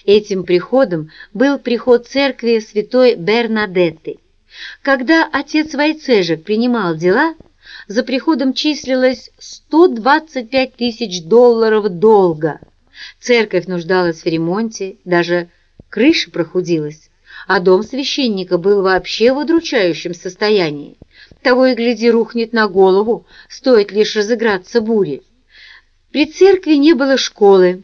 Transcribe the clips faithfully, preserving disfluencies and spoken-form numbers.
Этим приходом был приход церкви святой Бернадетты. Когда отец Войцежек принимал дела, за приходом числилось сто двадцать пять тысяч долларов долга. Церковь нуждалась в ремонте, даже крыша прохудилась, а дом священника был вообще в удручающем состоянии. Того и гляди, рухнет на голову, стоит лишь разыграться буре. При церкви не было школы.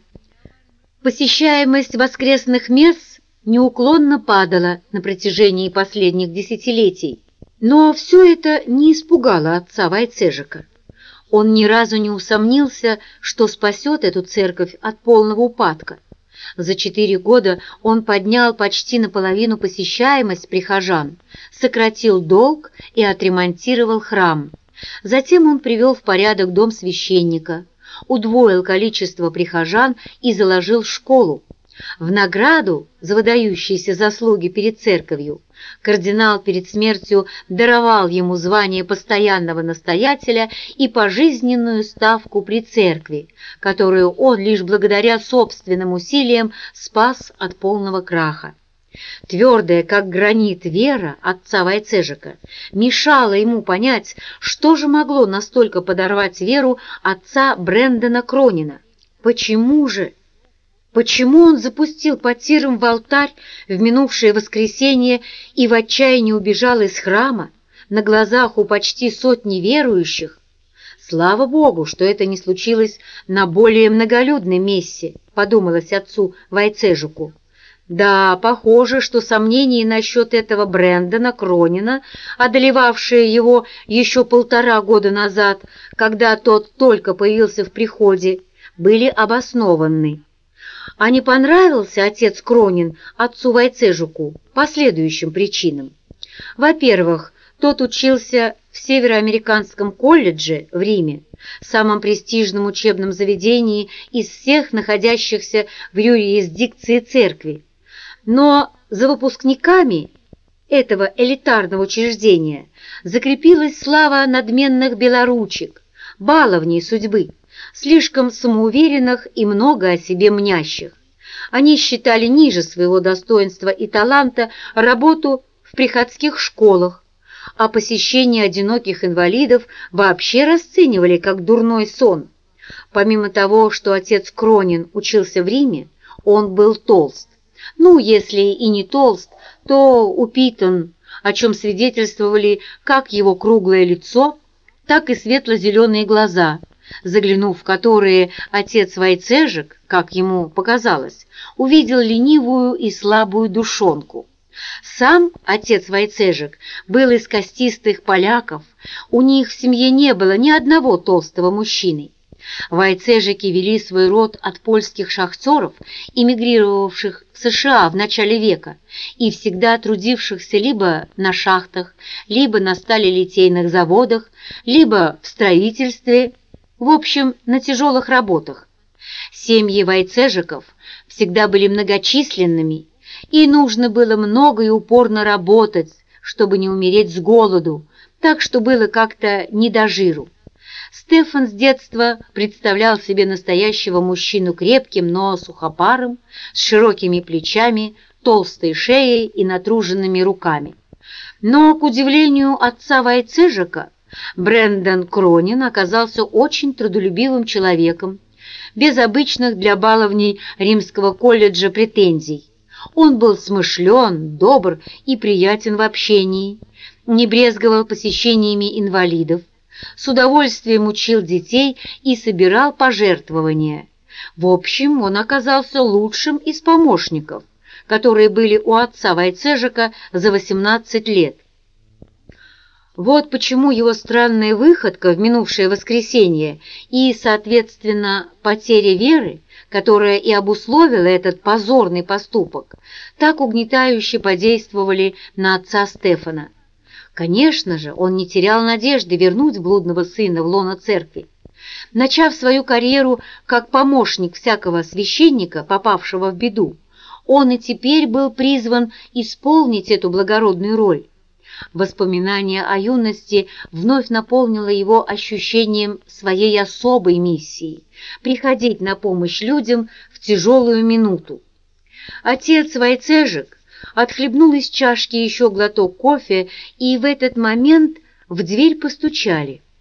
Посещаемость воскресных месс неуклонно падала на протяжении последних десятилетий. Но все это не испугало отца Войцежека. Он ни разу не усомнился, что спасет эту церковь от полного упадка. За четыре года он поднял почти наполовину посещаемость прихожан, сократил долг и отремонтировал храм. Затем он привел в порядок дом священника, удвоил количество прихожан и заложил школу. В награду за выдающиеся заслуги перед церковью кардинал перед смертью даровал ему звание постоянного настоятеля и пожизненную ставку при церкви, которую он лишь благодаря собственным усилиям спас от полного краха. Твердая, как гранит, вера отца Войцежека мешала ему понять, что же могло настолько подорвать веру отца Брэндона Кронина. Почему же? Почему он запустил потиром в алтарь в минувшее воскресенье и в отчаянии убежал из храма на глазах у почти сотни верующих? Слава Богу, что это не случилось на более многолюдной мессе, подумалось отцу Войцежеку. Да, похоже, что сомнения насчет этого Брэндона Кронина, одолевавшие его еще полтора года назад, когда тот только появился в приходе, были обоснованы. А не понравился отец Кронин отцу Войцежеку по следующим причинам. Во-первых, тот учился в Североамериканском колледже в Риме, самом престижном учебном заведении из всех находящихся в юрисдикции церкви. Но за выпускниками этого элитарного учреждения закрепилась слава надменных белоручек, баловней судьбы, слишком самоуверенных и много о себе мнящих. Они считали ниже своего достоинства и таланта работу в приходских школах, а посещение одиноких инвалидов вообще расценивали как дурной сон. Помимо того, что отец Кронин учился в Риме, он был толст. Ну, если и не толст, то упитан, о чем свидетельствовали как его круглое лицо, так и светло-зеленые глаза, заглянув в которые отец Войцежек, как ему показалось, увидел ленивую и слабую душонку. Сам отец Войцежек был из костистых поляков, у них в семье не было ни одного толстого мужчины. Войцежеки вели свой род от польских шахтеров, эмигрировавших в США в начале века и всегда трудившихся либо на шахтах, либо на сталелитейных заводах, либо в строительстве, в общем, на тяжелых работах. Семьи Войцежеков всегда были многочисленными, и нужно было много и упорно работать, чтобы не умереть с голоду, так что было как-то не до жиру. Стефан с детства представлял себе настоящего мужчину крепким, но сухопарым, с широкими плечами, толстой шеей и натруженными руками. Но, к удивлению отца Войцежека, Брэндон Кронин оказался очень трудолюбивым человеком, без обычных для баловней Римского колледжа претензий. Он был смышлен, добр и приятен в общении, не брезговал посещениями инвалидов, с удовольствием учил детей и собирал пожертвования. В общем, он оказался лучшим из помощников, которые были у отца Войцежека за восемнадцать лет. Вот почему его странная выходка в минувшее воскресенье и, соответственно, потеря веры, которая и обусловила этот позорный поступок, так угнетающе подействовали на отца Стефана. Конечно же, он не терял надежды вернуть блудного сына в лоно церкви. Начав свою карьеру как помощник всякого священника, попавшего в беду, он и теперь был призван исполнить эту благородную роль. Воспоминание о юности вновь наполнило его ощущением своей особой миссии – приходить на помощь людям в тяжелую минуту. Отец Войцежек отхлебнул из чашки еще глоток кофе, и в этот момент в дверь постучали.